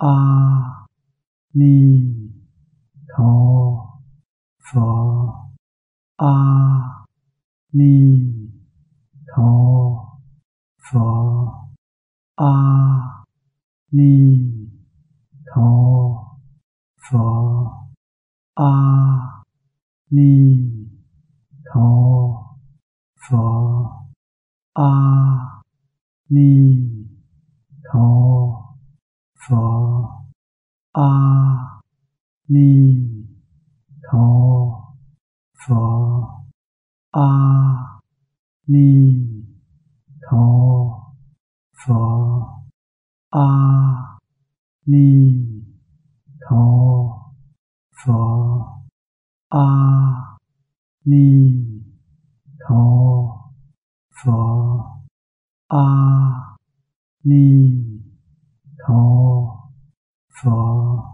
A Ni Tho Phở. A Ni Tho Phở. A Ni Tho Phở. A Ni Tho Phở. A Ni Tho Phở. A Ni Tho Phở. A Ni Tho Phở. A Ni Tho Phở. A Ni Tho Phở. A Ni Tho Phở.